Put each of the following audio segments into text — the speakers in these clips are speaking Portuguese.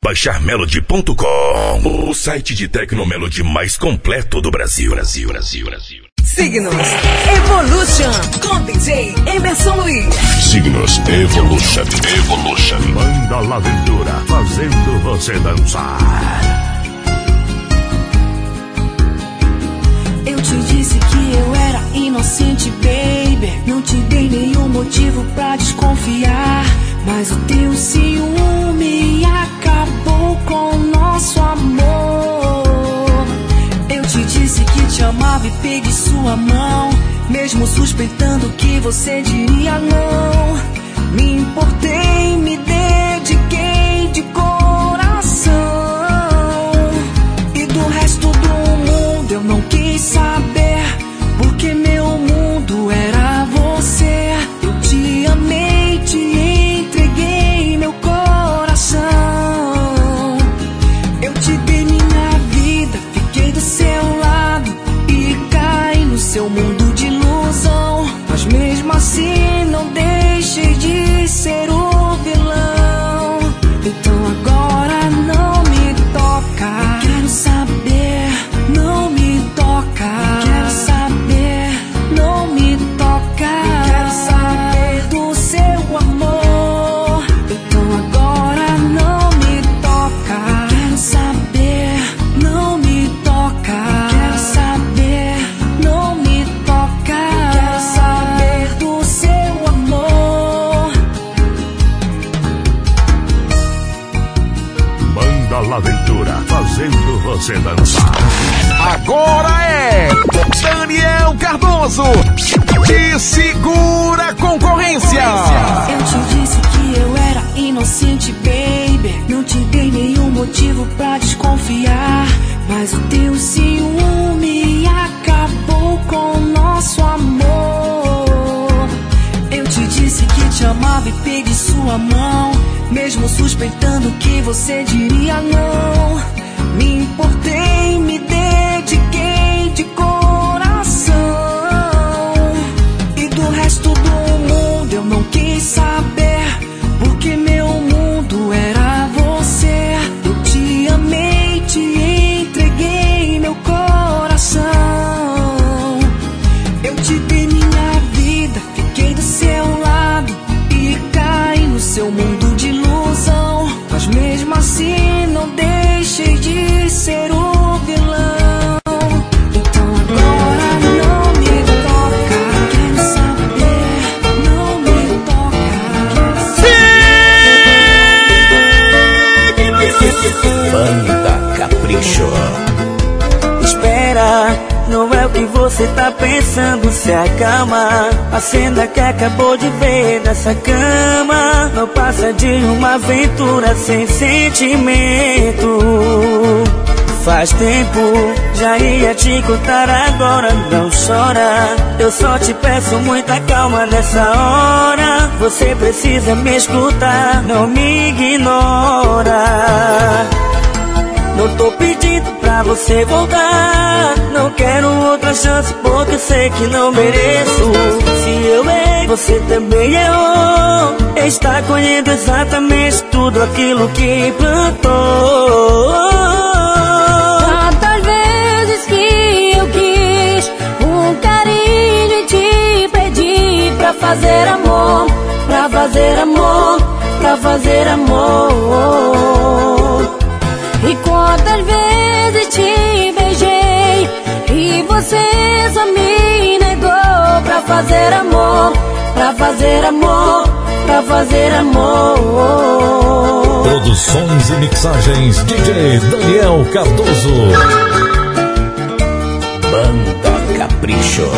baixar melody.com, o site de Tecnomelody mais completo do Brasil. Signos Evolution com DJ Emerson Luiz. Signos Evolution. Banda La Aventura, fazendo você dançar. Eu te disse que eu era inocente, baby. Não te dei nenhum motivo pra desconfiar, mas o teu ciúme acabou com o nosso amor. Eu te disse que te amava e peguei sua mão, mesmo suspeitando que você diria não. Me importei, me dediquei de coração, e do resto do mundo eu não quis saber, porque meu mundo era você. Eu te amei, te entreguei meu coração. Eu te dei minha vida, fiquei do seu lado e caí no seu mundo de ilusão. Mas mesmo assim não deixei de ser o vilão. Então agora não me toca. Quero saber, não me toca. Quero saber, não me toca. Quero saber do seu amor. Então agora não me toca. Quero saber, não me toca. Quero saber, não me toca. Quero saber do seu amor. Banda La Aventura, fazendo você dançar. Agora é Daniel Cardoso, de Segura Concorrência. Eu te disse que eu era inocente, baby. Não te dei nenhum motivo pra desconfiar, mas o teu ciúme acabou com o nosso amor. Eu te disse que te amava e peguei sua mão, mesmo suspeitando que você diria não. Me importei, me dediquei de coração, e do resto do mundo eu não quis saber, porque meu mundo era você. Eu te amei, te entreguei meu coração. Eu te dei minha vida, fiquei do seu lado e caí no seu mundo de ilusão. Mas mesmo assim não deixei de ser o vilão. Então agora não me toca. Quero saber, não me toca. Banda Capricho. Espera, não é o que você tá pensando, se acalma. A cena que acabou de ver nessa cama não passa de uma aventura sem sentimento. Faz tempo, já ia te contar, agora não chora. Eu só te peço muita calma nessa hora. Você precisa me escutar, não me ignora. Não tô pedindo pra você voltar, não quero outra chance porque sei que não mereço. Se eu errei, você também errou. Está colhendo exatamente tudo aquilo que plantou. Tantas vezes que eu quis um carinho e te pedi pra fazer amor, pra fazer amor, pra fazer amor. E quantas vezes te beijei e você só me negou, pra fazer amor, pra fazer amor, pra fazer amor. Produções e mixagens DJ Daniel Cardoso. Banda Capricho.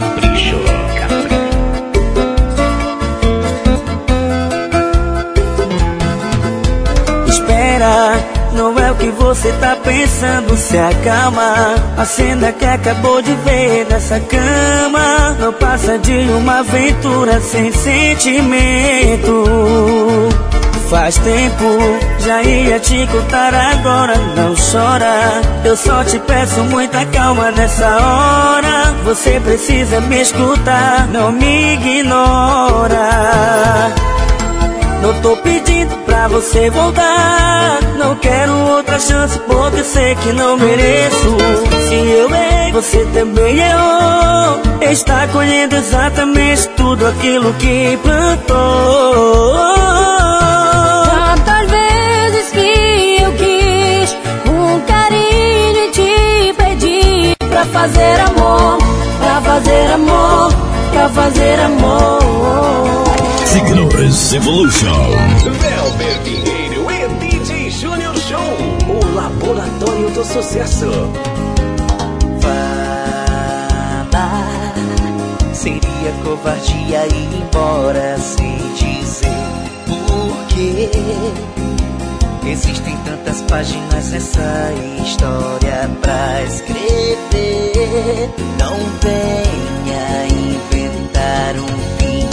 Espera, não é o que você tá pensando, se acalma. A cena que acabou de ver nessa cama não passa de uma aventura sem sentimento. Faz tempo, já ia te contar, agora não chora. Eu só te peço muita calma nessa hora. Você precisa me escutar, não me ignora. Não tô pedindo pra você voltar, não quero outra chance porque sei que não mereço. Se eu errei, você também errou. Está colhendo exatamente tudo aquilo que plantou. Tantas vezes que eu quis um carinho e te pedi pra fazer amor, pra fazer amor, pra fazer amor. Signos Evolution. Velber Pinheiro e DJ Junior Show, o laboratório do sucesso. Falar seria covardia ir embora sem dizer porquê. Existem tantas páginas nessa história pra escrever. Não venha inventar um fim.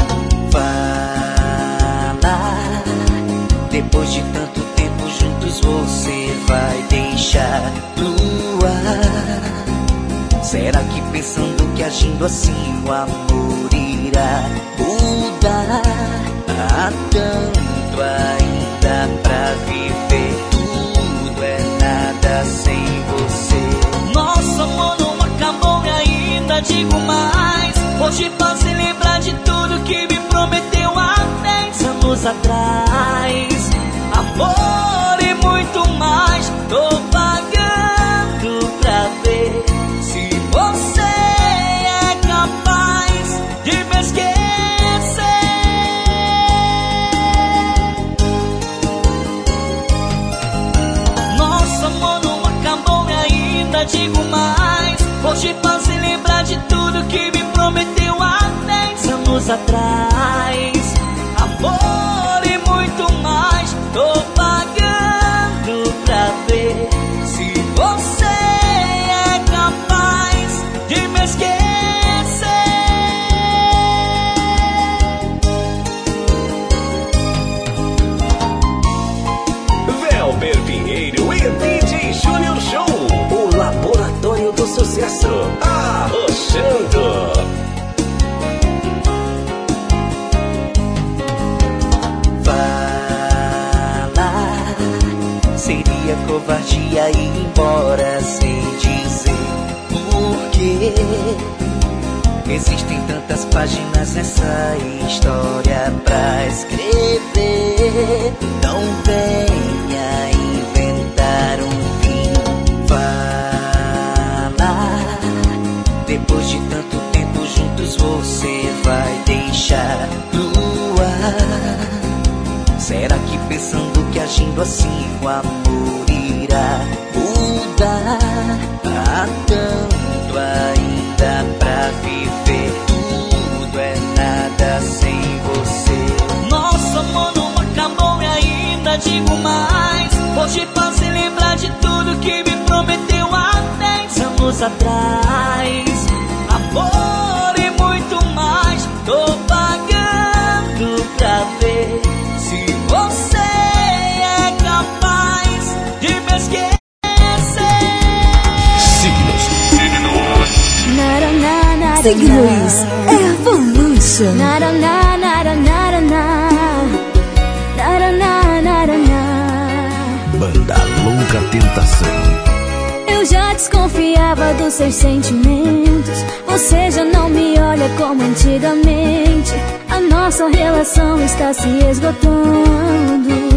Falar, depois de tanto tempo juntos você vai deixar no ar. Será que pensando que agindo assim o amor irá mudar? Há tanto ainda pra viver, tudo é nada sem você. Nosso amor não acabou e ainda digo mais. Hoje posso lembrar de tudo que me prometeu há 10 anos atrás. Amor e muito mais, tô pagando pra ver se você é capaz de me esquecer. Nosso amor não acabou e ainda digo mais. Hoje posso lembrar de tudo que me prometeu há 10 anos atrás. Amor e muito mais, tô pagando pra ver se você é capaz de me esquecer. Velber Pinheiro e DJ Junior Show, o laboratório do sucesso. Arrochando. Seria covardia ir embora sem dizer porquê. Existem tantas páginas nessa história pra escrever. Não venha inventar um fim. Falar, depois de tanto tempo juntos você vai deixar no ar. Será que pensando que agindo assim o amor irá mudar? Há tanto ainda pra viver, tudo é nada sem você. Nosso amor não acabou e ainda digo mais. Hoje posso lembrar de tudo que me prometeu há 10 anos atrás. Amor e muito mais, tô pagando pra ver se você é capaz de me esquecer. Signos Signos Evolution. Banda Louca Tentação. Eu já desconfiava dos seus sentimentos. Você já não me olha como antigamente. A nossa relação está se esgotando.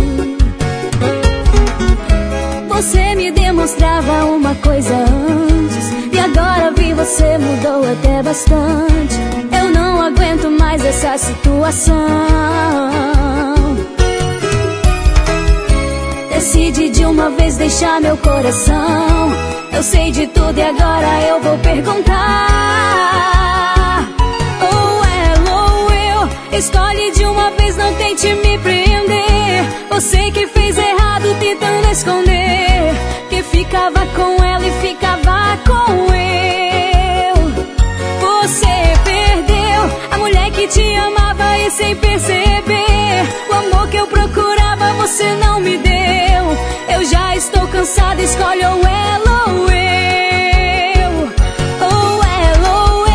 Você me demonstrava uma coisa antes, e agora vi você mudou até bastante. Eu não aguento mais essa situação. Decide de uma vez deixar meu coração. Eu sei de tudo e agora eu vou perguntar. Ou ela ou eu, escolhe de uma vez, não tente me prender. Você que fez errado tentando esconder que ficava com ela e ficava com eu. Você perdeu a mulher que te amava e sem perceber o amor que eu procurava você não me deu. Eu já estou cansada, escolhe ou ela ou eu. Ou ela ou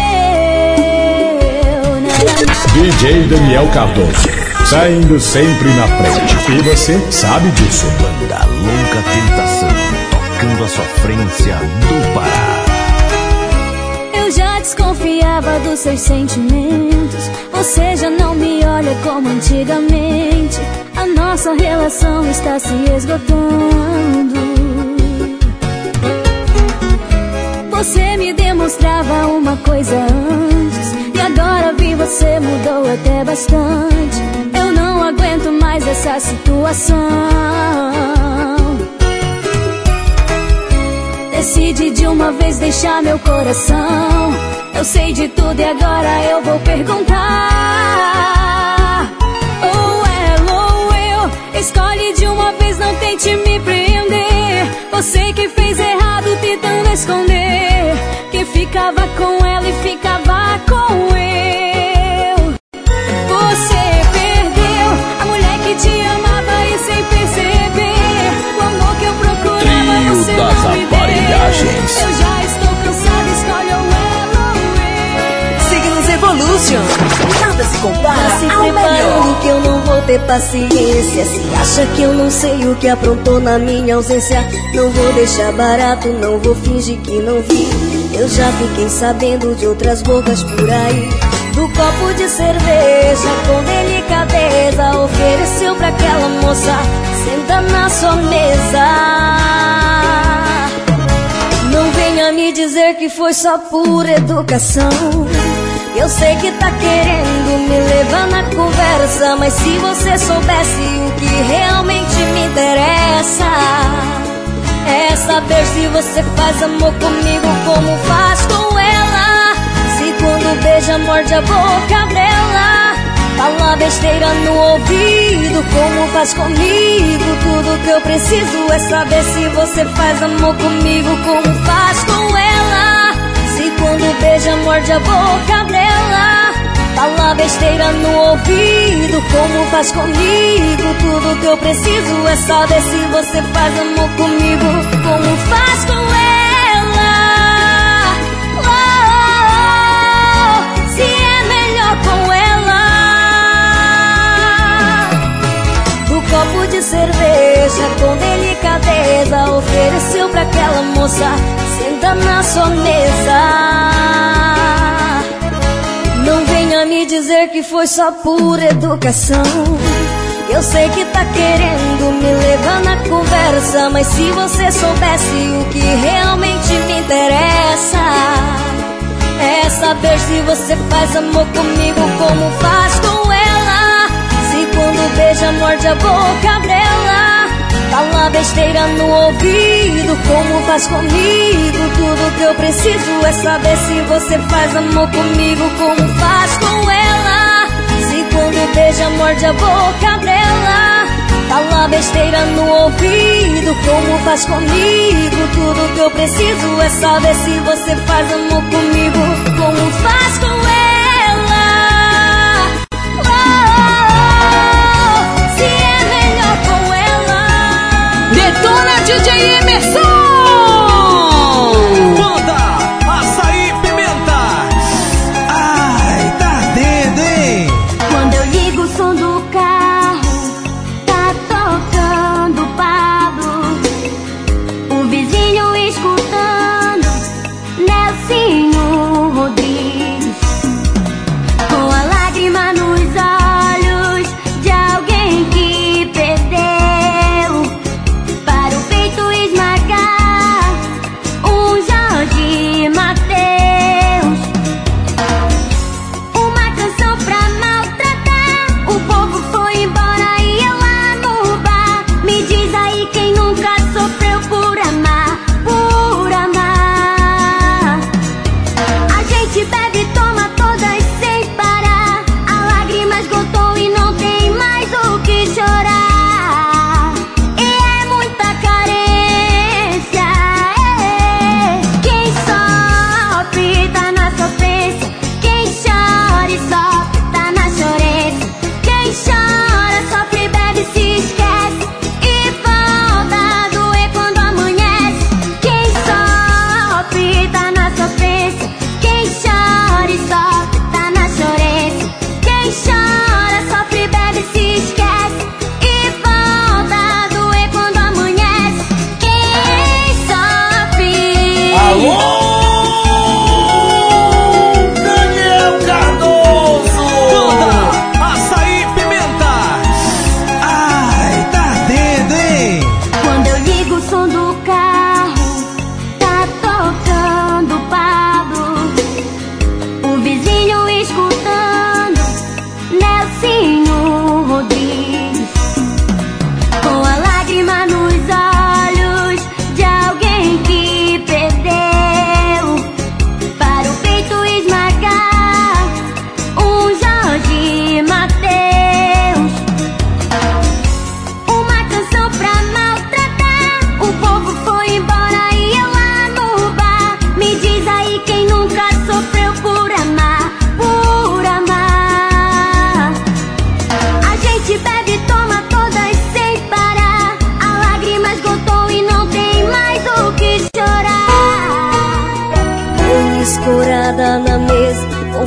eu. DJ Daniel Cardoso, saindo sempre na frente. E você sabe disso. Banda Louca Tentação. sofrência do Pará. Eu já desconfiava dos seus sentimentos. Você já não me olha como antigamente. A nossa relação está se esgotando. Você me demonstrava uma coisa antes, e agora vi você mudou até bastante. Eu não aguento mais essa situação. Decide de uma vez deixar meu coração. Eu sei de tudo e agora eu vou perguntar. Ou ela ou eu, escolhe de uma vez, não tente me prender. Você que fez errado tentando esconder, que ficava com ela e ficava com eu. Você perdeu a mulher que te amava e sem perceber o amor que eu procurava você não me deu. Eu já estou cansada, escolhe ou ela ou eu. Signos Evolution, nada se compara se ao melhor. preparando que eu não vou ter paciência. Se acha que eu não sei o que aprontou na minha ausência, não vou deixar barato, não vou fingir que não vi. Eu já fiquei sabendo de outras bocas por aí. Do copo de cerveja com delicadeza ofereceu pra aquela moça, senta na sua mesa. Não venha me dizer que foi só por educação. Eu sei que tá querendo me levar na conversa, mas se você soubesse o que realmente me interessa, é saber se você faz amor comigo como faz com ela. Se quando beija morde a boca dela, fala besteira no ouvido como faz comigo. Tudo que eu preciso é saber se você faz amor comigo como faz com ela. Se quando beija morde a boca dela, fala besteira no ouvido como faz comigo. Tudo que eu preciso é saber se você faz amor comigo como faz com ela. Se é melhor com ela. Do copo de cerveja com delicadeza ofereceu pra aquela moça, senta na sua mesa. Não venha me dizer que foi só por educação. Eu sei que tá querendo me levar na conversa, mas se você soubesse o que realmente me interessa, é saber se você faz amor comigo como faz com ela. Se quando beija morde a boca dela, fala besteira no ouvido como faz comigo. Tudo que eu preciso é saber se você faz amor comigo como faz com ela. Se quando beija morde a boca dela, fala besteira no ouvido como faz comigo. Tudo que eu preciso é saber se você faz amor comigo como faz com ela. Se é melhor com ela. Detona DJ Emerson. Banda Açaí Pimenta. Ai, tá ardendo, hein? Quando eu ligo o som do carro, tá tocando Pablo. O vizinho escutando Nelsinho Rodrigues, com a lágrima nos olhos de alguém que perdeu, para o peito esmagar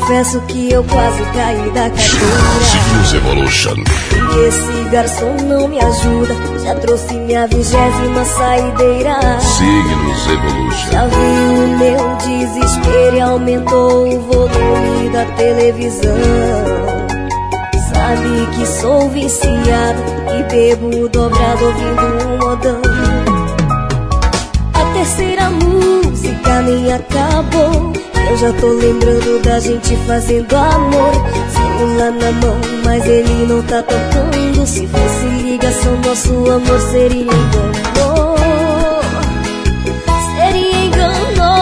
confesso que eu quase caí da cadeira. Signos Evolution. E esse garçom não me ajuda, já trouxe minha 20ª saideira. Signos Evolution. Já viu o meu desespero e aumentou o volume da televisão. Sabe que sou viciado e bebo dobrado ouvindo um modão. A terceira música nem acabou, eu já tô lembrando da gente fazendo amor. Celular na mão, mas ele não tá tocando. Se fosse ligação, nosso amor seria engano. Seria engano.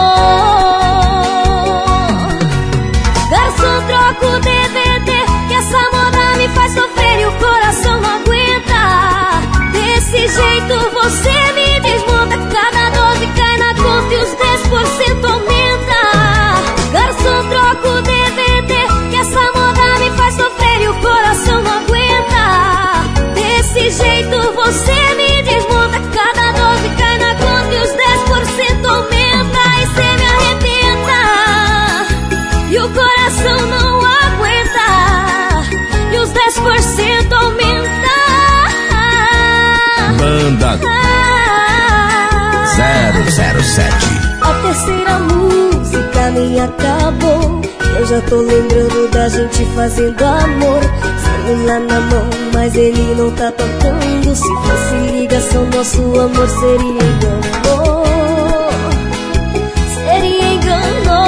Garçom, troca o DVD, que essa moda me faz sofrer e o coração não aguenta. Desse jeito você me desmonta, cada 12 cai na conta e os 10% aumenta. Garçom, troca o DVD, que essa moda me faz sofrer e o coração não aguenta. Desse jeito você me desmonta, cada 12 cai na conta e os 10% aumenta. E cê me arrebenta e o coração não aguenta, e os 10% aumenta. Banda 007. A terceira música nem acabou, eu já tô lembrando da gente fazendo amor. Celular na mão, mas ele não tá tocando. Se fosse ligação, nosso amor seria engano. Seria engano.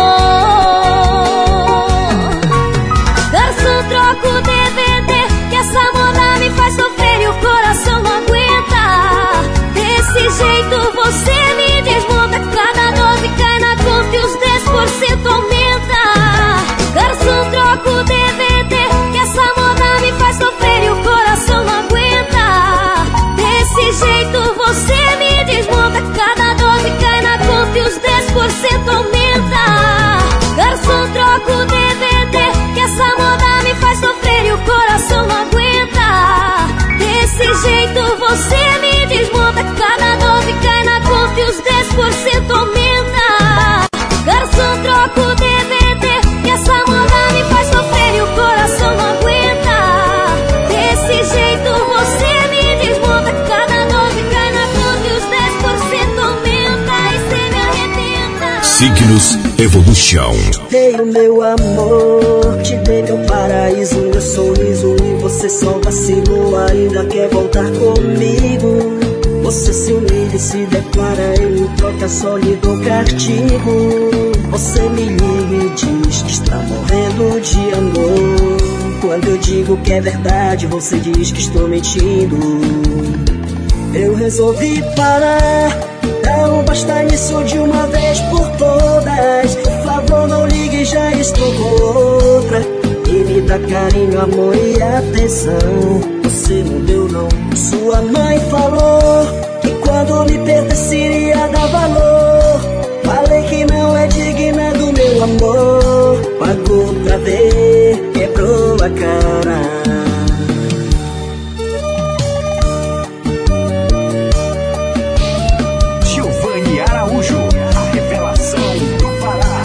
Garçom, troca o DVD, que essa moda me faz sofrer e o coração não aguenta. Desse jeito você me desmonta, cada 12 cai na conta e os 10% aumenta. Garçom, troca o DVD, que essa moda me faz sofrer e o coração não aguenta. Desse jeito você me desmonta, cada 12 cai na conta e os 10% aumenta. Garçom, troca o DVD, que essa moda me faz sofrer e o coração não aguenta. Desse jeito você me desmonta, cada 12 cai na conta e os 10% aumenta. Garçom, troca o DVD, que essa moda me faz sofrer e o coração não aguenta. Desse jeito você me desmonta, cada 12 cai na conta e os 10% aumenta. E cê me arrebenta. Signos Evolution. Dei o meu amor, te dei meu paraíso, meu sorriso, e você só vacilou, ainda quer voltar comigo. Você se humilha e se declara, em troca só lhe dou castigo. Você me liga e diz que está morrendo de amor. Quando eu digo que é verdade, você diz que estou mentindo. Eu resolvi parar, não basta nisso de uma vez por todas. Por favor, não ligue, já estou com outra. E me dá carinho, amor e atenção. Você não deu não. Sua mãe falou que quando me pertenceria dar valor. Falei que não é digna do meu amor. Pagou pra ver, quebrou a cara. Giovanni Araújo, a revelação do Pará.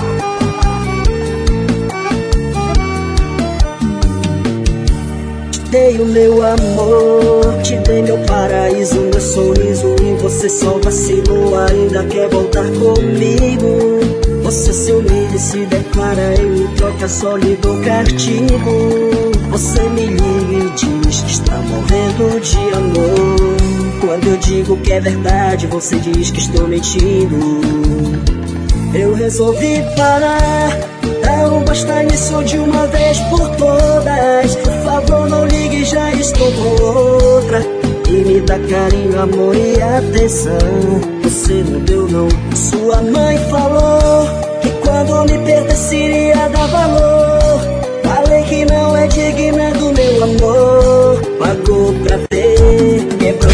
Dei o meu amor, te dei meu paraíso, meu sorriso, e você só vacilou, ainda quer voltar comigo. Você se humilha e se declara, em troca só lhe dou castigo. Você me liga e diz que está morrendo de amor. Quando eu digo que é verdade, você diz que estou mentindo. Eu resolvi parar, não basta nisso de uma vez por todas. Por favor, não ligue, já estou com outra. E me dá carinho, amor e atenção. Você não deu não. Sua mãe falou que quando me pertenceria dar valor. Falei que não é digna do meu amor. Pagou pra ver, quebrou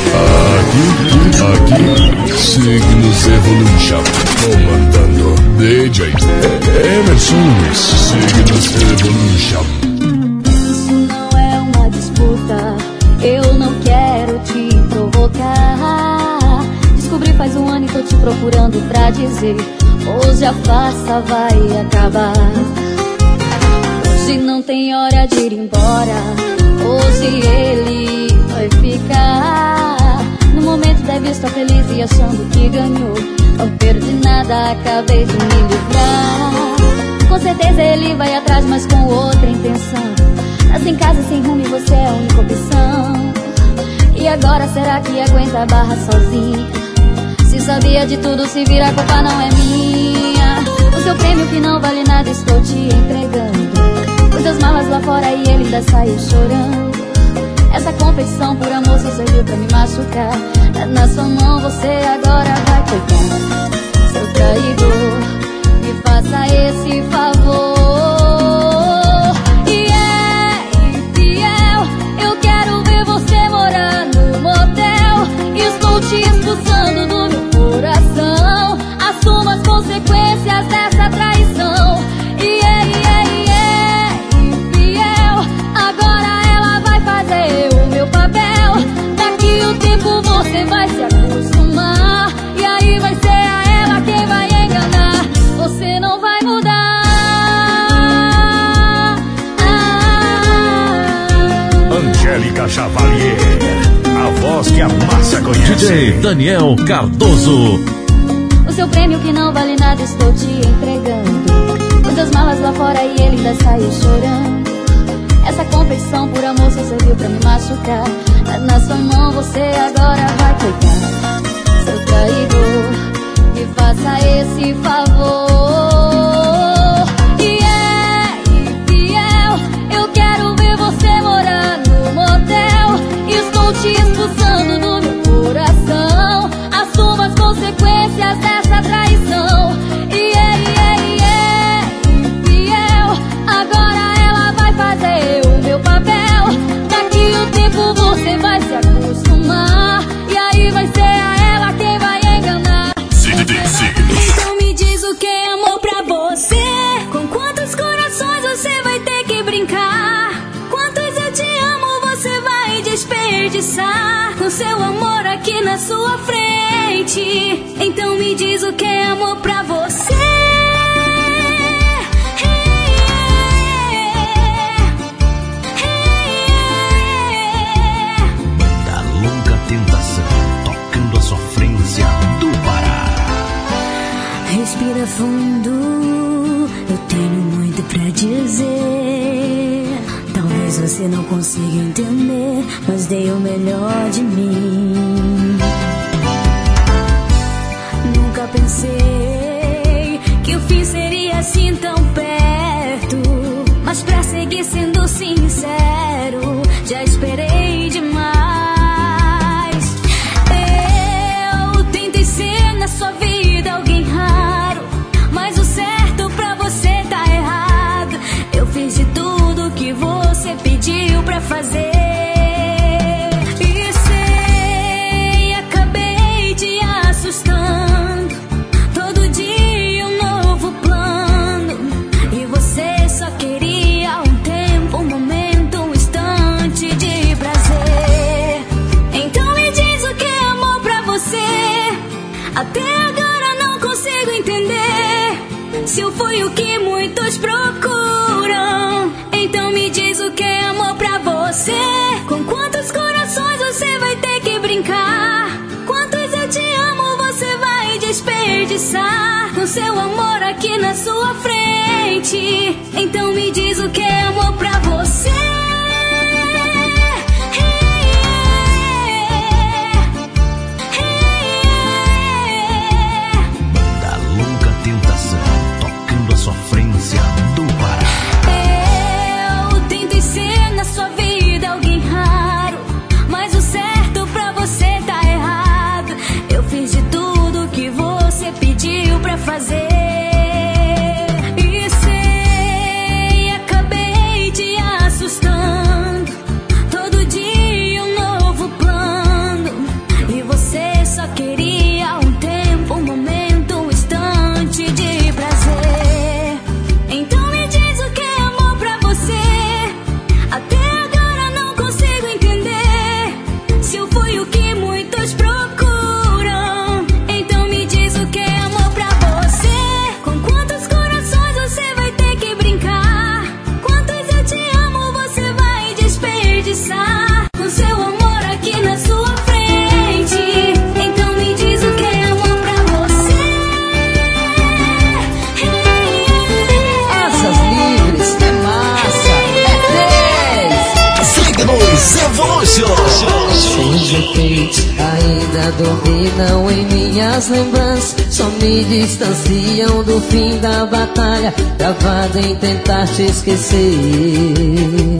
a cara. Aqui, Signos Evolution. Comandando DJ Emerson, Signos Evolution. Isso não é uma disputa, eu não quero te provocar. Descobri faz um ano e tô te procurando pra dizer: hoje a farsa vai acabar. Se não tem hora de ir embora, ou se ele vai ficar. No momento deve estar feliz e achando que ganhou. Não perdi nada, acabei de me livrar. Com certeza ele vai atrás, mas com outra intenção. Tá sem casa, sem rumo e você é a única opção. E agora será que aguenta a barra sozinha? Se sabia de tudo, se vira, a culpa não é minha. O seu prêmio que não vale nada estou te entregando. Pus as malas lá fora e ele ainda saiu chorando. Essa competição por amor só serviu pra me machucar. Na sua mão você agora vai cuidar. Seu traidor, me faça esse favor. E é infiel, eu quero ver você morar no motel. Estou te expulsando do meu coração. Assuma as consequências dessa traição. E é infiel, agora ela vai fazer o meu papel. Daqui o tempo você vai se acostumar. E aí vai ser a ela quem vai enganar. Você não vai mudar. Angélica Chavalier, a voz que a massa conhece. DJ Daniel Cardoso. O seu prêmio que não vale nada estou te entregando. Pus as malas lá fora e ele ainda saiu chorando. Essa competição por amor só serviu pra me machucar. Na sua mão você agora vai cuidar. Seu traidor, me faça esse favor. E é infiel, eu quero ver você morar no motel. Estou te expulsando do meu coração. Assuma as consequências dessa traição. E é infiel, agora ela vai fazer o meu papel. Daqui o tempo você vai se acostumar. E aí vai ser a ela quem vai enganar. Então me diz o que é amor pra você. Com quantos corações você vai ter que brincar? Quantos eu te amo você vai desperdiçar? Com seu amor aqui na sua frente. Então me diz o que é amor pra você. Da longa tentação, tocando a sofrência do Pará. Respira fundo, eu tenho muito pra dizer. Talvez você não consiga entender, mas dei o melhor de mim. Nunca pensei que o fim seria assim tão perto. Mas pra seguir sendo sincero, já esperei demais. Eu tentei ser na sua vida alguém raro, mas o certo pra você tá errado. Eu fiz de tudo que você pediu pra fazer. E sei, acabei te assustando. Todo dia um novo plano. E você só queria um tempo, um momento, um instante de prazer. Então me diz o que é amor pra você. Até agora não consigo entender se eu fui o que muitos procuram. Então me diz o que é amor pra você. Com quantos corações você vai ter que brincar? Quantos eu te amo você vai desperdiçar? Com seu amor aqui na sua frente. Então me diz o que é amor pra você. Da longa tentação, tocando a sofrência do Pará. Eu tentei ser na sua vida alguém raro, mas o certo pra você tá errado. Eu fiz de tudo que você pediu pra fazer. E sei, acabei ainda dominam em minhas lembranças, só me distanciam do fim da batalha, travado em tentar te esquecer.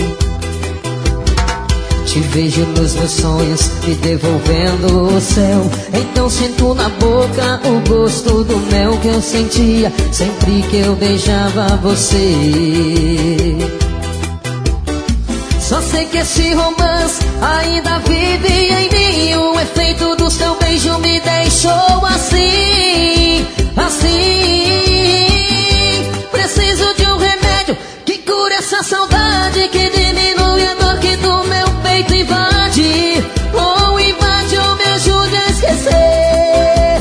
Te vejo nos meus sonhos, me devolvendo o céu. Então sinto na boca o gosto do mel que eu sentia sempre que eu beijava você. Só sei que esse romance ainda vive em mim. O efeito do seu beijo me deixou assim, assim. Preciso de um remédio que cure essa saudade, que diminui a dor que do meu peito invade. Ou invade ou me ajude a esquecer.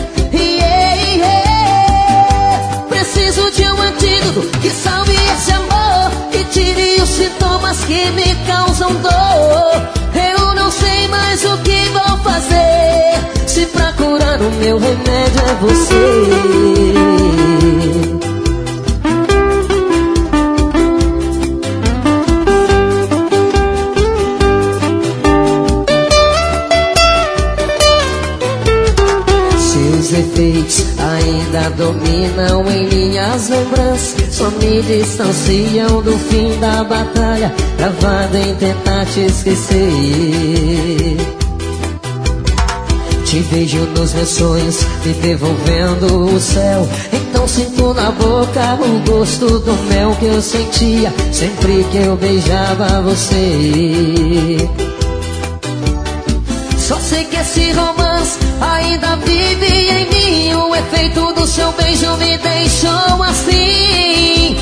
Preciso de um antídoto que salve esse amor, que tire os sintomas que me causam dor. Eu não sei mais o que vou fazer, se pra curar o meu remédio é você. Seus efeitos ainda dominam em minhas lembranças, só me distanciam do fim da batalha, travado em tentar te esquecer. Te vejo nos meus sonhos, me devolvendo o céu. Então sinto na boca o gosto do mel que eu sentia sempre que eu beijava você. Só sei que esse romance ainda vive em mim. O efeito do seu beijo me deixou assim,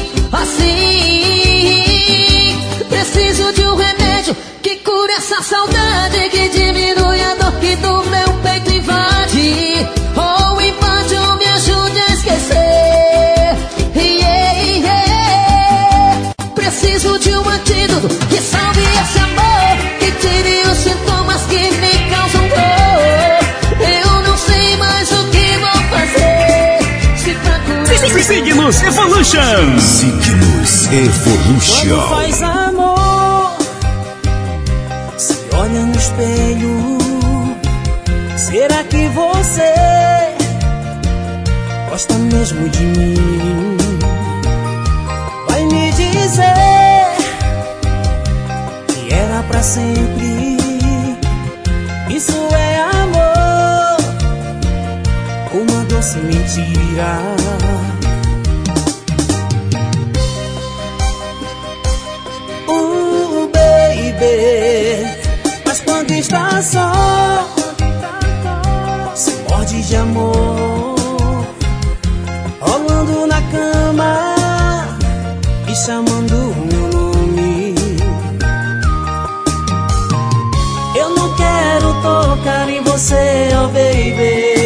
assim. Preciso de um remédio que cure essa saudade, que diminui a dor que do meu peito invade. Ou invade ou me ajude a esquecer. Preciso de um antídoto que salve esse amor, que tire os sintomas que me causam dor. Eu não sei mais o que vou fazer, se pra curar. Signos Evolution. Signos Evolution. Quando faz amor, se olha no espelho, será que você gosta mesmo de mim? Vai me dizer que era pra sempre. Isso é amor, uma doce mentira. Baby, mas quando está só, se morde de amor, rolando na cama e chamando o meu nome. Eu não quero tocar em você, oh baby,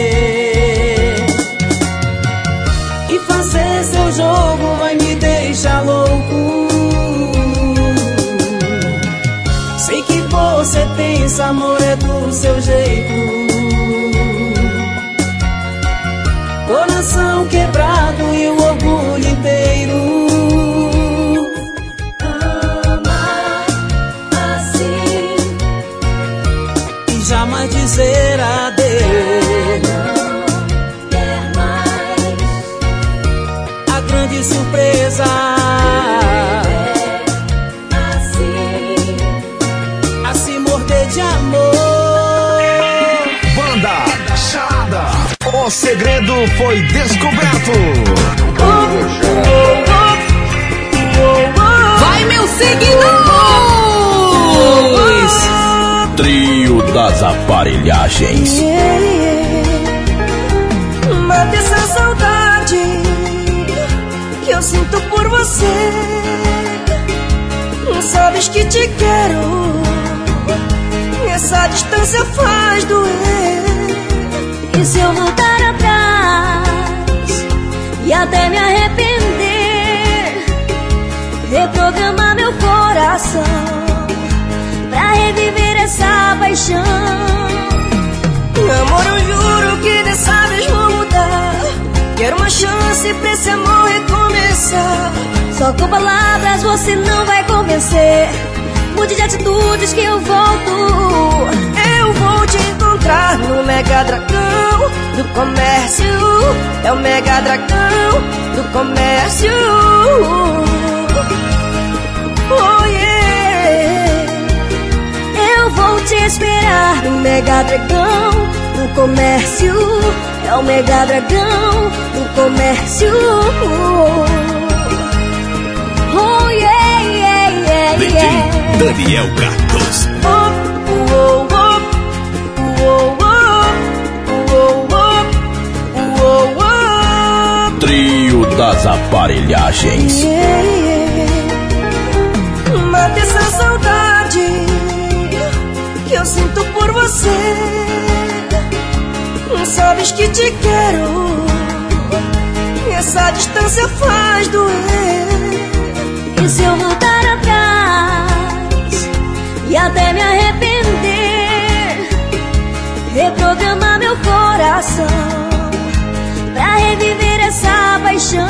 e fazer seu jogo vai me deixar louco. Sei que você pensa, amor, é do seu jeito. Coração quebrado e o orgulho inteiro. Amar assim e jamais dizer adeus. Não quer mais a grande surpresa. De amor. Banda Charada. O segredo foi descoberto. Vai, meu signos! Trio das aparelhagens. Mate essa saudade que eu sinto por você. Não sabes que te quero. Essa distância faz doer. E se eu voltar atrás e até me arrepender, reprogramar meu coração pra reviver essa paixão. Amor, eu juro que dessa vez vou mudar. Quero uma chance pra esse amor recomeçar. Só com palavras você não vai convencer. Mude de atitudes que eu volto. Eu Eu vou te encontrar no Mega Dragão do Comércio. É o Mega Dragão do Comércio. Oh yeah. Eu vou te esperar no Mega Dragão do Comércio. É o Mega Dragão do Comércio. Oh yeah, yeah, yeah, DJ yeah. Daniel Cardoso. Trio das Aparelhagens. Yeah, yeah. Mata essa saudade que eu sinto por você. Não sabes que te quero, essa distância faz doer. E se eu voltar atrás e até me arrepender, reprogramar meu coração pra reviver essa paixão.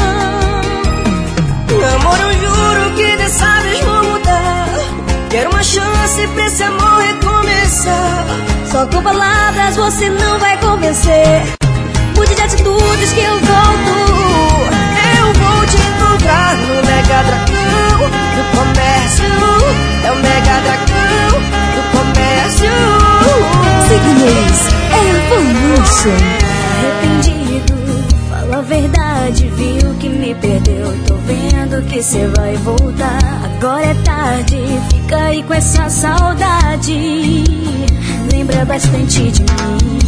Amor, eu juro que dessa vez vou mudar. Quero uma chance pra esse amor recomeçar. Só com palavras você não vai convencer. Mude de atitudes que eu volto. Eu vou te encontrar no Mega Dragão do Comércio. É o Mega Dragão do Comércio. Signos Evolution. Arrependido, fala a verdade, viu que me perdeu. Tô vendo que cê vai voltar. Agora é tarde, fica aí com essa saudade. Lembra bastante de mim,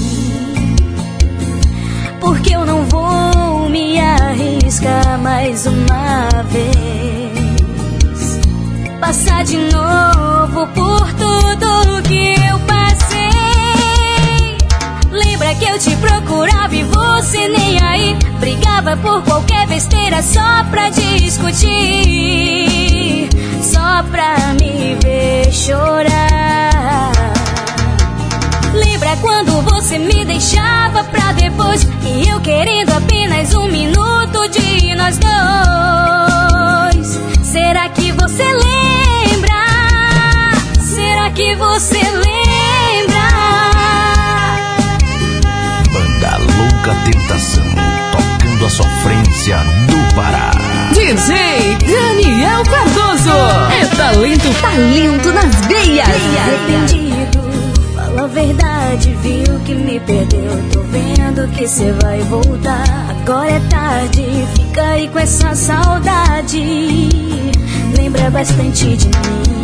porque eu não vou me arriscar mais uma vez. Passar de novo por tudo que eu passei. Lembra que eu te procurava e você nem aí. Brigava por qualquer besteira só pra discutir, só pra me ver chorar. Lembra quando você me deixava pra depois, e eu querendo apenas um minuto de nós dois? Será que você lembra? Será que você lembra? Banda Louca Tentação, tocando a sofrência do Pará. DJ Daniel Cardoso. É talento nas veias. Arrependido, fala a verdade, viu que me perdeu. Tô vendo que cê vai voltar. Agora é tarde, fica aí com essa saudade. Lembra bastante de mim,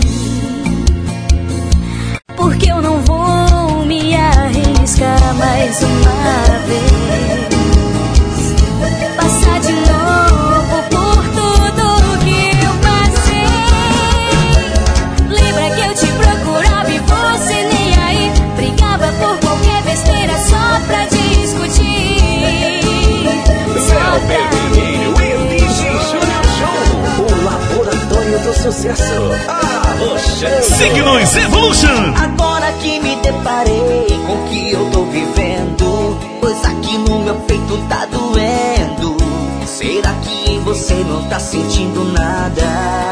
porque eu não vou me arriscar mais uma vez. Passar de novo por tudo que eu passei. Lembra que eu te procurava e você nem aí. Brigava por qualquer besteira só pra discutir, só pra Pinheiro e DJ Júnior Show, o laboratório do sucesso. Signos Evolution. Agora que me deparei com o que eu tô vivendo, pois aqui no meu peito tá doendo. Será que você não tá sentindo nada?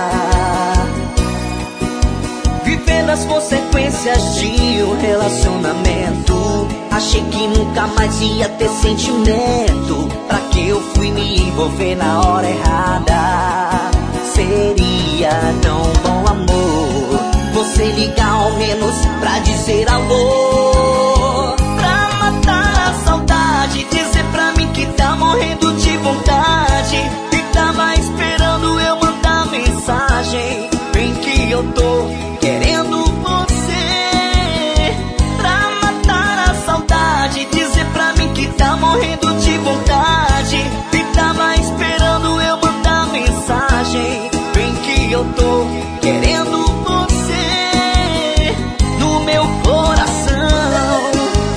Vivendo as consequências de um relacionamento, achei que nunca mais ia ter sentimento. Pra que eu fui me envolver na hora errada? Seria tão bom, amor, você ligar ao menos pra dizer alô, pra matar a saudade, dizer pra mim que tá morrendo de vontade. E tava esperando eu mandar mensagem, bem que eu tô querendo você, pra matar a saudade, dizer pra mim que tá morrendo de vontade. E tava esperando eu mandar mensagem, bem que eu tô querendo você no meu coração.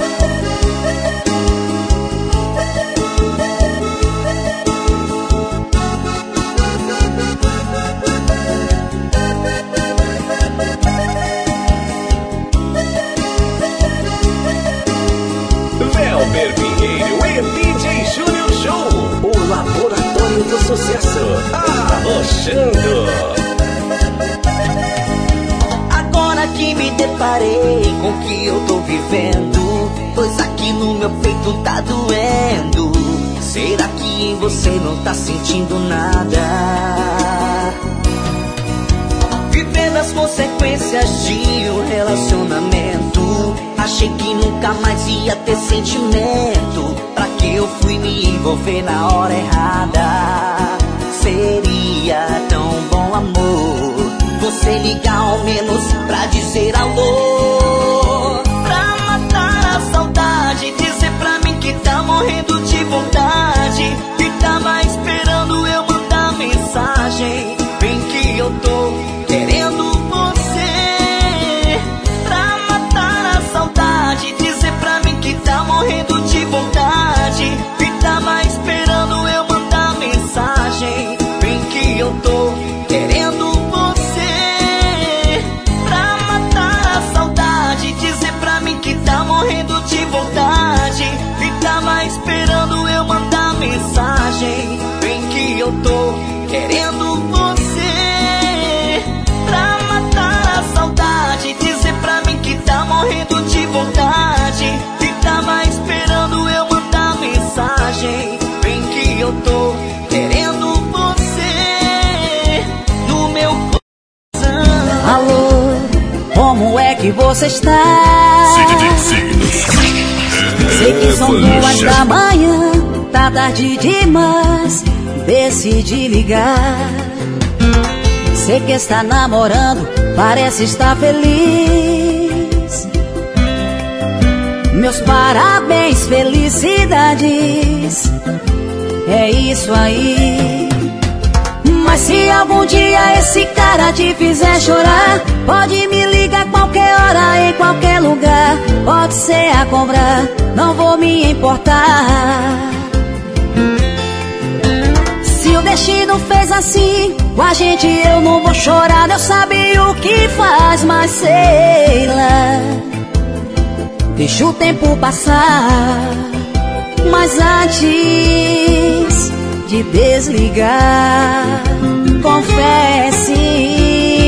Velber Pinheiro e DJ Júnior Show, o laboratório do sucesso. Arrochando. Agora que me deparei com o que eu tô vivendo? Pois aqui no meu peito tá doendo. Será que você não tá sentindo nada? Vivendo as consequências de um relacionamento, achei que nunca mais ia ter sentimento. Pra que eu fui me envolver na hora errada? Seria tão bom, amor, você ligar ao menos pra dizer alô, pra matar a saudade, dizer pra mim que tá morrendo de vontade, que tava esperando eu mandar mensagem. Bem que eu tô querendo você, pra matar a saudade, dizer pra mim que tá morrendo de vontade, que tava esperando eu mandar mensagem. Bem que eu tô querendo você, pra matar a saudade, dizer pra mim que tá morrendo de vontade, que tava esperando eu mandar mensagem. Bem que eu tô querendo você, pra matar a saudade, dizer pra mim que tá morrendo de vontade, que tava esperando eu mandar mensagem. Bem que eu tô querendo você no meu coração. Alô, como é que você está? Sei que são 2 da manhã, tá tarde demais, decidi ligar. Sei que está namorando, parece estar feliz. Meus parabéns, felicidades, é isso aí. Mas se algum dia esse cara te fizer chorar, pode me ligar qualquer hora, em qualquer lugar. Pode ser a cobrar, não vou me importar. Se o destino fez assim com a gente, eu não vou chorar. Eu sabia o que faz, mas sei lá, deixa o tempo passar. Mas antes de desligar, confesse,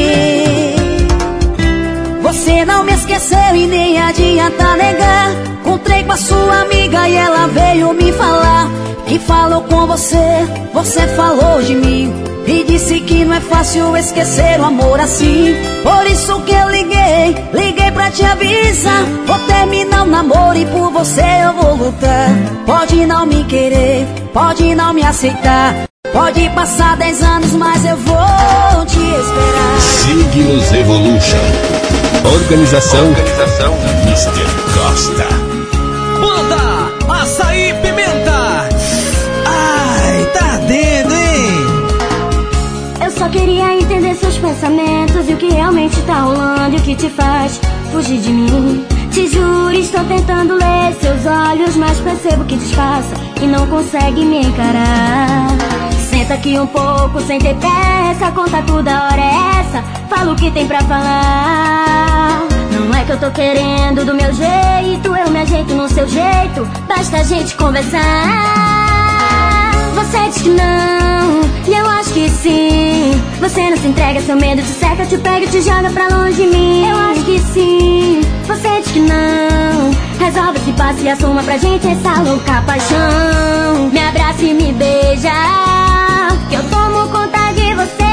você não me esqueceu e nem adianta negar. Encontrei com a sua amiga e ela veio me falar que falou com você, você falou de mim e disse que não é fácil esquecer o amor assim. Por isso que eu liguei pra te avisar. Vou terminar o namoro e por você eu vou lutar. Pode não me querer, pode não me aceitar, pode passar 10 anos, mas eu vou te esperar. Signos Evolution. Organização Mr. Costa. Banda Açaí Pimenta. Ai, tá dentro, hein? Eu só queria entender seus pensamentos e o que realmente tá rolando e o que te faz fugir de mim. Te juro, estou tentando ler seus olhos, mas percebo que disfarça e não consegue me encarar. Senta aqui um pouco sem ter pressa, conta tudo, a hora é essa, fala o que tem pra falar. Não é que eu tô querendo do meu jeito, eu me ajeito no seu jeito, basta a gente conversar. Você diz que não, e eu acho que sim. Você não se entrega, seu medo te cerca, te pega e te joga pra longe de mim. Eu acho que sim. Você diz que não, resolve esse passo e assuma pra gente essa louca paixão. Me abraça e me beija, que eu tomo conta de você.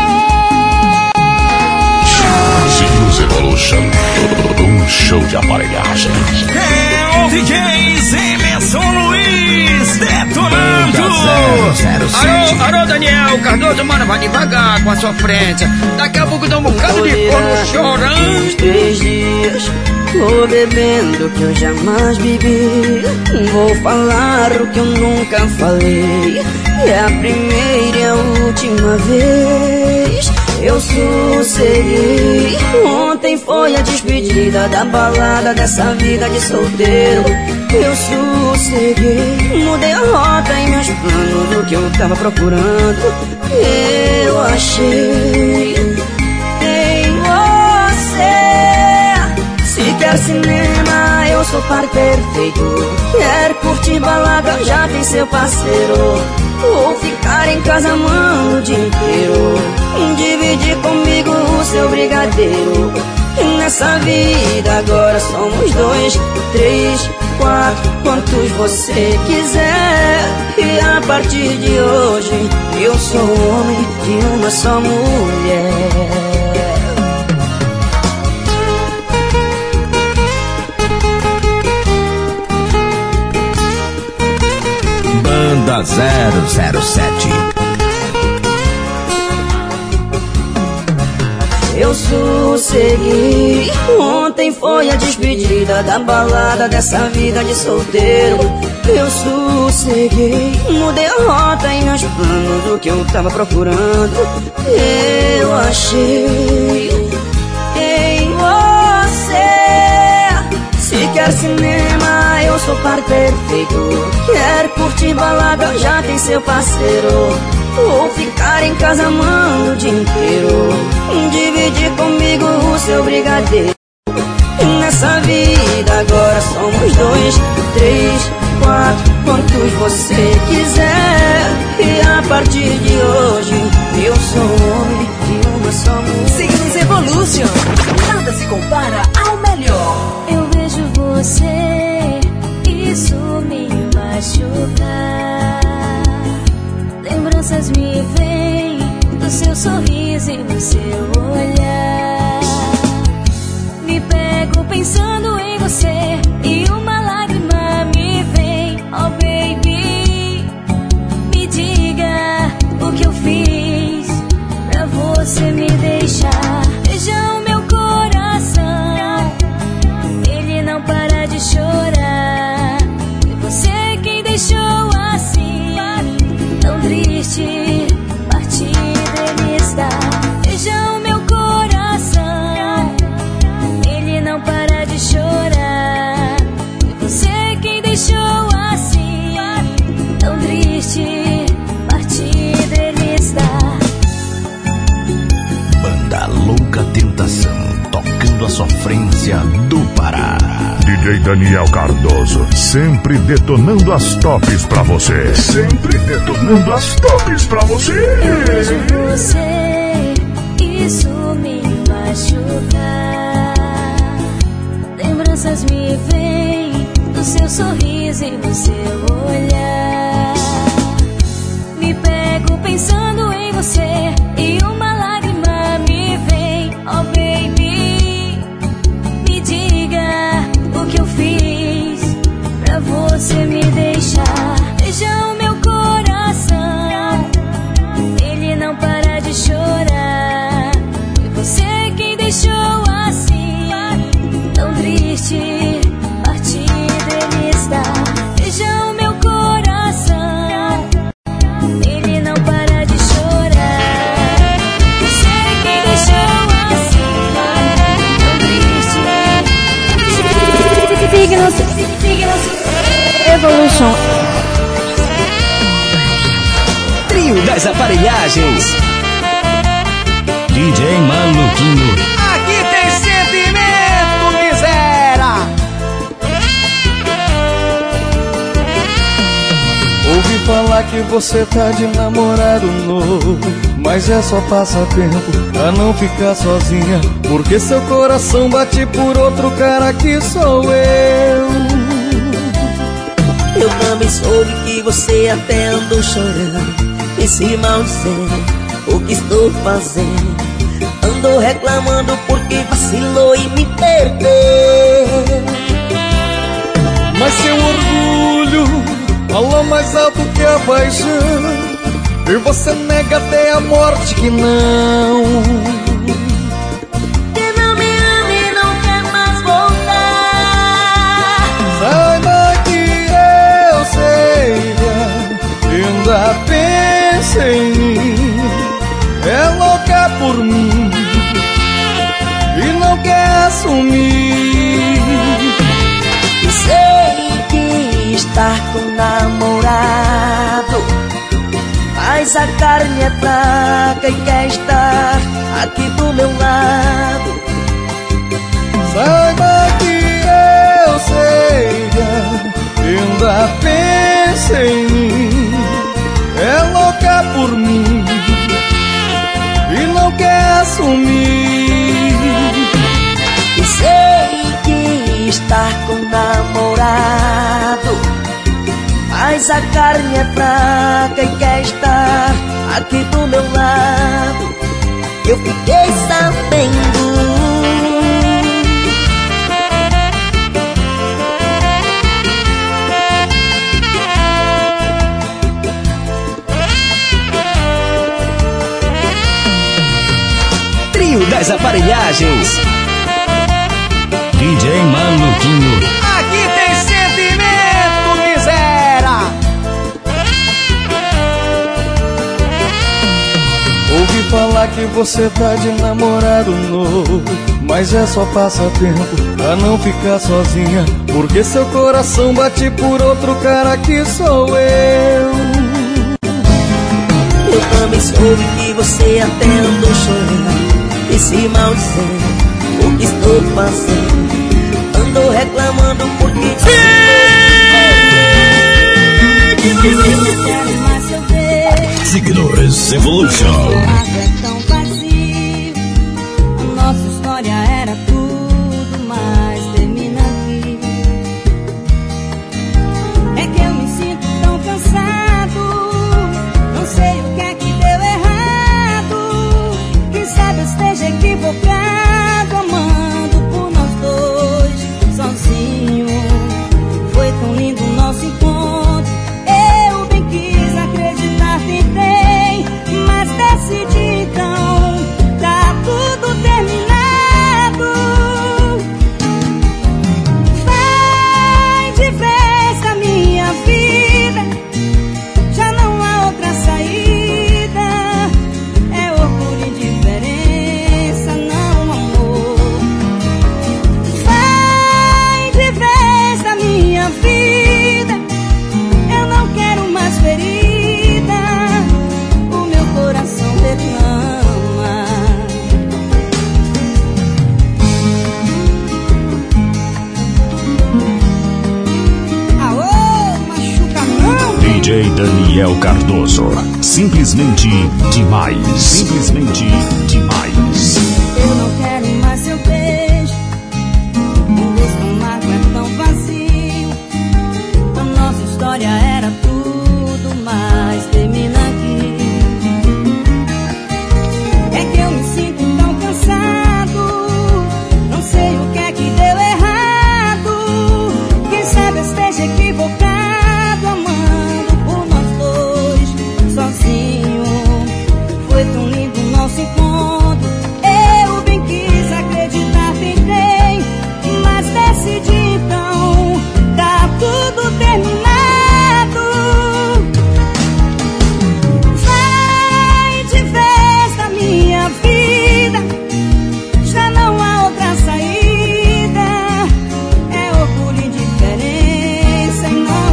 Signos Evolution, um show de aparelhagem. É o DJ Emerson Luiz detonando. Alô, Daniel Cardoso, mano, vai devagar com a sofrência. Daqui a pouco dá um bocado de corno chorando. Uns 3 dias, tô bebendo que eu jamais bebi. Vou falar o que eu nunca falei. É a primeira e a última vez. Eu sosseguei. Ontem foi a despedida da balada, dessa vida de solteiro. Eu sosseguei. Mudei a rota e meus planos do que eu tava procurando. Eu achei em você. Se quer cinema, eu sou par perfeito. Quer curtir balada, já tem seu parceiro. Ou ficar em casa amando o dia inteiro. Dividir comigo o seu brigadeiro. Nessa vida agora somos 2, 3, 4, quantos você quiser. E a partir de hoje eu sou homem de uma só mulher. Banda 007. Eu sosseguei, ontem foi a despedida da balada dessa vida de solteiro. Eu sosseguei, mudei a rota e meus planos do que eu tava procurando. Eu achei em você. Se quer cinema, eu sou par perfeito. Quer curtir balada, já tem seu parceiro. Ou ficar em casa amando o dia inteiro, dividir comigo o seu brigadeiro. Nessa vida agora somos 2, 3, 4, quantos você quiser. E a partir de hoje eu sou homem de uma só mulher. Signos Evolution, nada se compara ao melhor. Eu vejo você, isso me machuca. Lembranças me vêm do seu sorriso e do seu olhar. Me pego pensando em você e uma lágrima me vem. Oh baby, me diga o que eu fiz pra você me deixar. Veja o meu coração, ele não para de chorar. Foi você quem deixou assim, tão triste, partido ele está. Veja o meu coração, ele não para de chorar. Foi você quem deixou assim, tão triste, partido ele está. Banda Louca Tentação, tocando a sofrência do Pará. DJ Daniel Cardoso, sempre detonando as tops pra você. Sempre detonando as tops pra você. Eu vejo você, isso me machuca. Lembranças me vêm do seu sorriso e do seu olhar. Me pego pensando em você e uma lágrima me vem. Oh baby, me diga o que eu fiz pra você me deixar. Veja o meu coração, ele não para de chorar. Foi você quem deixou assim, tão triste, partido ele está. Veja o meu coração, ele não para de chorar. Você quem deixou assim, tão triste. Signos Evolution. Trio das Aparelhagens. DJ Maluquinho. Aqui tem sentimento, miséria. Ouvi falar que você tá de namorado novo, mas é só passatempo pra não ficar sozinha, porque seu coração bate por outro cara que sou eu. Eu também soube que você até andou chorando e se maldizendo o que estou fazendo. Andou reclamando porque vacilou e me perdeu. Mas seu orgulho fala mais alto que a paixão, e você nega até a morte que não. Que não me ama e não quer mais voltar. Saiba que eu sei, ainda pensa em mim. É louca por mim e não quer assumir. E sei que estar com o namorado mas a carne é fraca e quer estar aqui do meu lado. Saiba que eu sei, ainda pensa em mim. É louca por mim e não quer assumir. estar com o namorado, mas a carne é fraca e quer estar aqui do meu lado. Eu fiquei sabendo. Trio das Aparelhagens. DJ Maluquinho. Aqui tem sentimento, miséria. Ouvi falar que você tá de namorado novo, mas é só passatempo pra não ficar sozinha, porque seu coração bate por outro cara que sou eu. Eu também soube que você até andou chorando e se maldizendo o que estou passando. Andou reclamando porque Signos Evolution. É tão vazio. A nossa história era tudo, mas termina aqui. É que eu me sinto tão cansado. Não sei o que é que deu errado. Quem sabe eu esteja equivocado, amando por nós dois, sozinho. Foi tão lindo o nosso encontro. Eu bem quis acreditar, tentei, mas decidi então. Tá tudo terminado. Vai de vez da minha vida. Já não há outra saída. É orgulho e indiferença, não amor. Vai de vez da minha vida. Eu não quero mais ferida. O meu coração reclama. Aô, machuca não. DJ Daniel Cardoso. Simplesmente demais. Simplesmente demais. Eu não quero mais seu beijo. Meu estômago é tão vazio. A nossa história era tudo, mas termina aqui. É que eu me sinto tão cansado. Não sei o que é que deu errado. Quem sabe eu esteja equivocado, amando por nós dois, sozinho. Foi tão lindo o nosso encontro. Eu bem quis acreditar, tentei, mas decidi então. Tá tudo terminado. Vai de vez da minha vida. Já não há outra saída. É orgulho e indiferença e não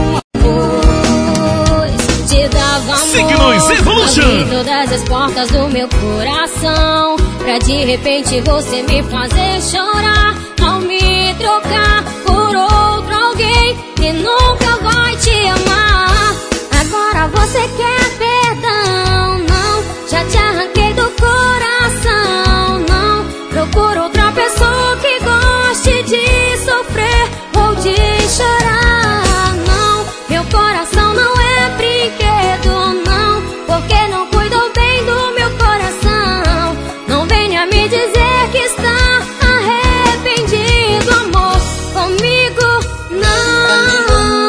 amor. Te dava amor, Signos Evolution. abri todas as portas do meu coração, pra de repente você me fazer chorar, ao me trocar por outro alguém que nunca vai te amar. Agora você quer perdão, não? Já te arranquei do coração, não? Procura outra pessoa que goste de sofrer ou de chorar, não? Meu coração não é brinquedo, não, porque não cuidou bem do meu coração. Não venha me dizer que está arrependido, amor, comigo não.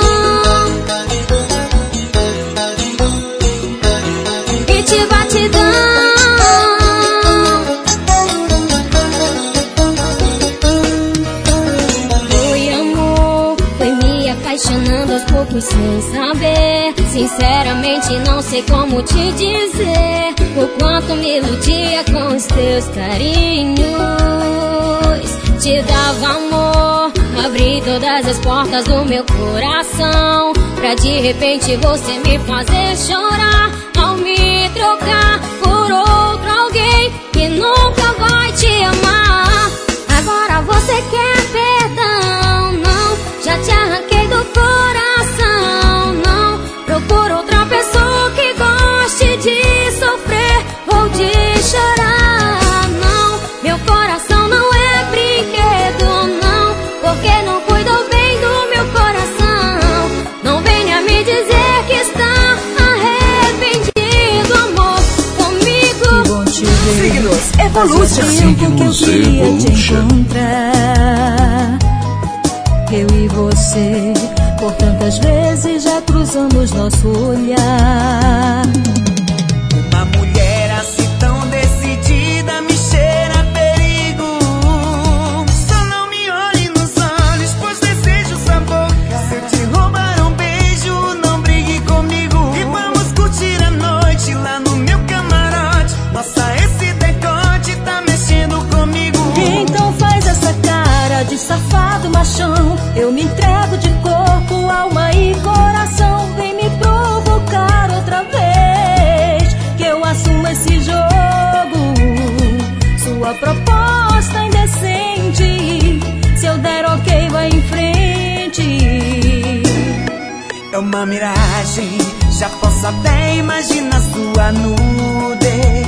E te batidão. Foi amor, foi me apaixonando aos poucos sem saber. Sinceramente não sei como te dizer o quanto me iludia com os teus carinhos. Te dava amor, abri todas as portas do meu coração, pra de repente você me fazer chorar, ao me trocar por outro alguém que nunca vai te amar. Agora você quer perdão, não? Já te arranquei do coração, não? Procura outra pessoa que goste de sofrer ou de chorar, não? Meu coração não é brinquedo, não, porque não Evolution. Signos Evolution. Eu e você, por tantas vezes já cruzamos nosso olhar. Uma mulher assim tão decidida me cheira a perigo. Só não me olhe nos olhos, pois desejo sua boca. Se eu te roubar um beijo, não brigue comigo. E vamos curtir a noite lá no meu camarote. Nossa, esse decote tá mexendo comigo. Então faz essa cara de safado machão. Eu me entrego de corpo, alma e coração. Vem me provocar outra vez, que eu assumo esse jogo. Sua proposta é indecente. Se eu der ok, vai em frente. É uma miragem, já posso até imaginar sua nudez.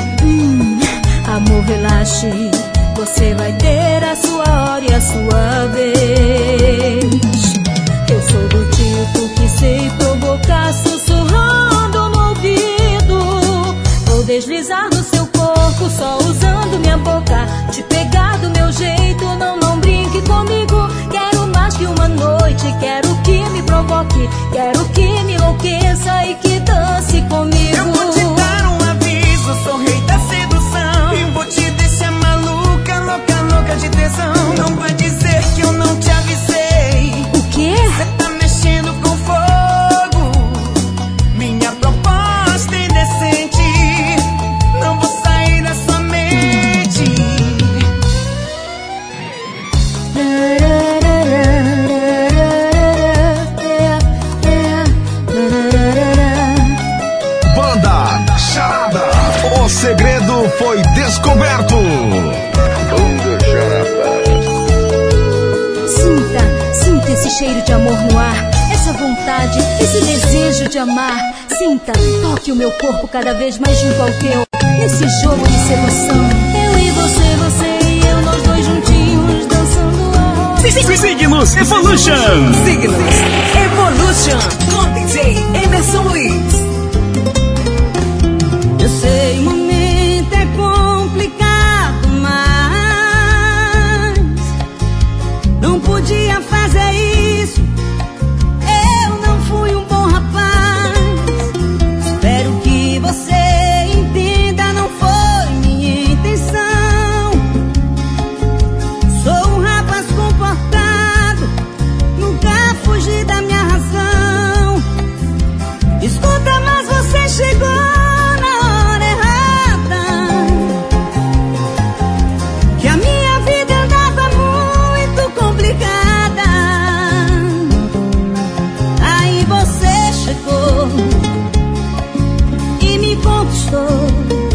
Amor, relaxe, você vai ter a sua hora e a sua vez. Eu sou do tipo que sei provocar, sussurrando no ouvido. Vou deslizar no seu corpo, só usando minha boca. Te pegar do meu jeito, não brinque comigo. Quero mais que uma noite, quero que me provoque. Quero que me enlouqueça e que dance comigo. Eu vou te dar um aviso, sou rei da sedução. E vou te deixar maluca, louca, louca de tesão. Não vai dizer que eu não te avisei. O quê? Cê tá mexendo com fogo. Minha proposta é indecente. Não vou sair da sua mente. Banda Charada. O segredo foi descoberto. Banda Charada. Sinta esse cheiro de amor no ar, essa vontade, esse desejo de amar. Sinta, toque o meu corpo cada vez mais junto ao teu, nesse jogo de sedução. Eu e você, você e eu, nós dois juntinhos, dançando a roda. Signos Evolution. Signos Evolution com DJ Emerson Luiz. Eu sei, o momento é complicado, mas não podia fazer isso. Eu não fui um bom rapaz. Espero que você entenda, não foi minha intenção. Sou um rapaz comportado, nunca fugi da minha razão. Escuta, mas você chegou na hora errada. Que a minha vida andava muito complicada. Aí você chegou e me conquistou.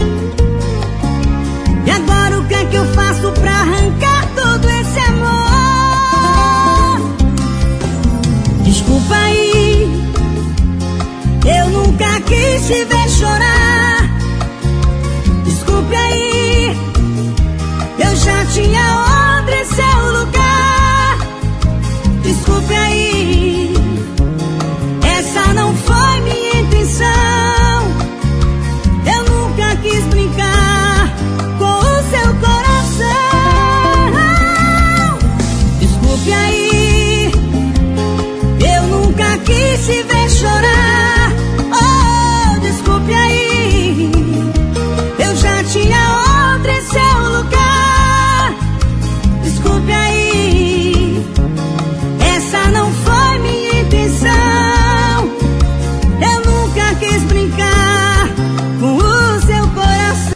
E agora o que é que eu faço pra arrancar todo esse amor? Desculpa aí, eu nunca quis te ver chorar. Desculpe aí, eu já tinha outra em seu lugar. Desculpe aí, essa não foi minha intenção. Eu nunca quis brincar com o seu coração. Desculpe aí, eu nunca quis te ver chorar. Oh, desculpe aí, eu já tinha outra em seu lugar. Desculpe aí, essa não foi minha intenção. Eu nunca quis brincar com o seu coração.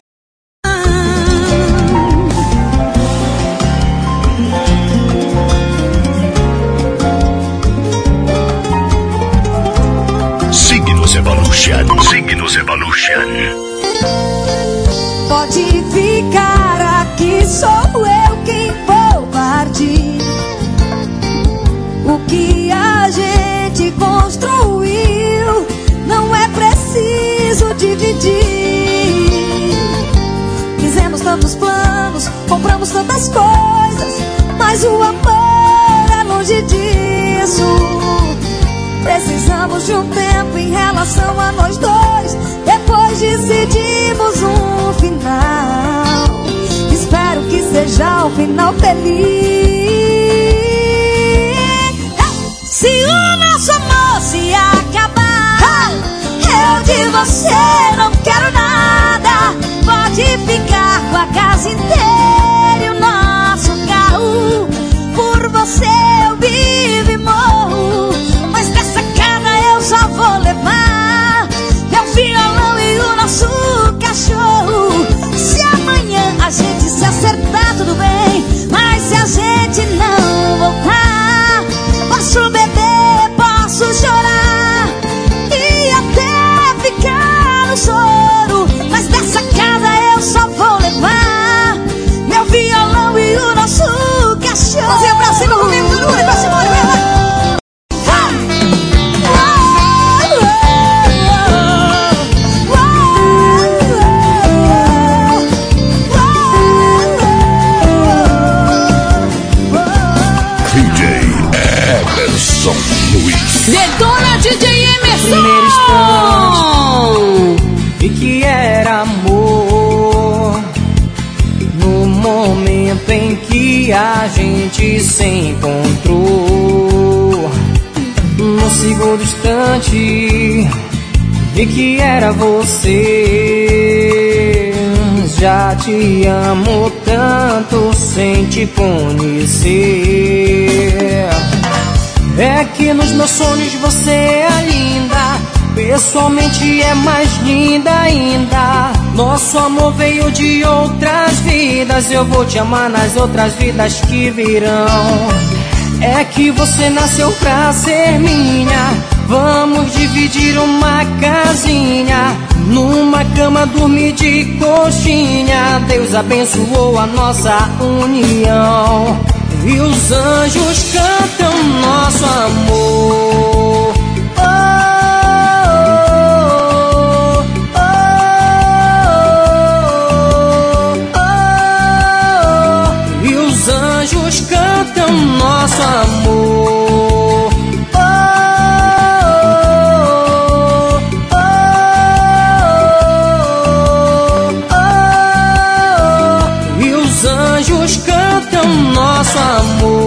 Signos Evolution. Signos Evolution. Pode ficar aqui, sou eu quem vou partir. O que a gente construiu não é preciso dividir. Fizemos tantos planos, compramos tantas coisas, mas o amor é longe disso. Precisamos de um tempo em relação a nós dois. Depois decidimos um final. desejar um final feliz. Se o nosso amor se acabar, eu de você não quero nada. Pode ficar com a casa inteira e o nosso carro. Por você eu vivo e morro, mas dessa casa eu só vou levar meu violão e o nosso cachorro. Se amanhã a gente se acertar, tudo bem, mas se a gente não voltar, posso beber, posso chorar e até ficar no choro, mas dessa casa eu só vou levar meu violão e o nosso cachorro. Mãozinha pra cima comigo, todo mundo pra cima, Detona DJ Emerson! Primeiro instante, vi que era amor no momento em que a gente se encontrou. No segundo instante, vi que era você. Já te amo tanto sem te conhecer. É que nos meus sonhos você é linda, pessoalmente é mais linda ainda. Nosso amor veio de outras vidas, eu vou te amar nas outras vidas que virão. É que você nasceu pra ser minha, vamos dividir uma casinha, numa cama dormir de coxinha. Deus abençoou a nossa união e os anjos cantam nosso amor. Oh, oh, oh, oh. E os anjos cantam nosso amor. Oh, oh, oh, oh. E os anjos cantam nosso amor.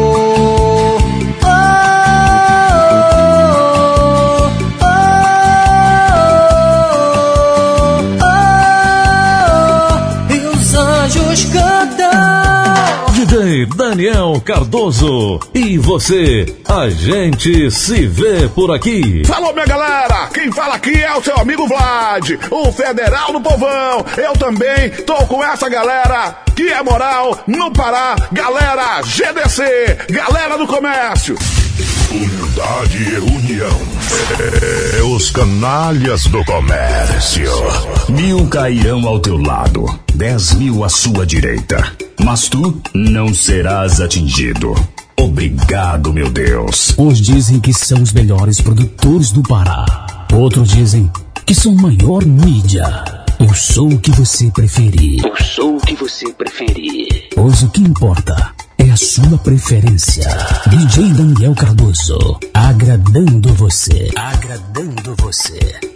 DJ Daniel Cardoso. E você, a gente se vê por aqui. Falou, minha galera, quem fala aqui é o seu amigo Vlad, o Federal do Povão. Eu também tô com essa galera que é moral no Pará. Galera GDC, galera do comércio. Unidade e união. É os canalhas do comércio. 1000 cairão ao teu lado, 10.000 à sua direita, mas tu não serás atingido. Obrigado, meu Deus. Uns dizem que são os melhores produtores do Pará. Outros dizem que são maior mídia. Eu sou o que você preferir. Eu sou o que você preferir. Pois o que importa é a sua preferência. DJ Daniel Cardoso, agradando você. Agradando você.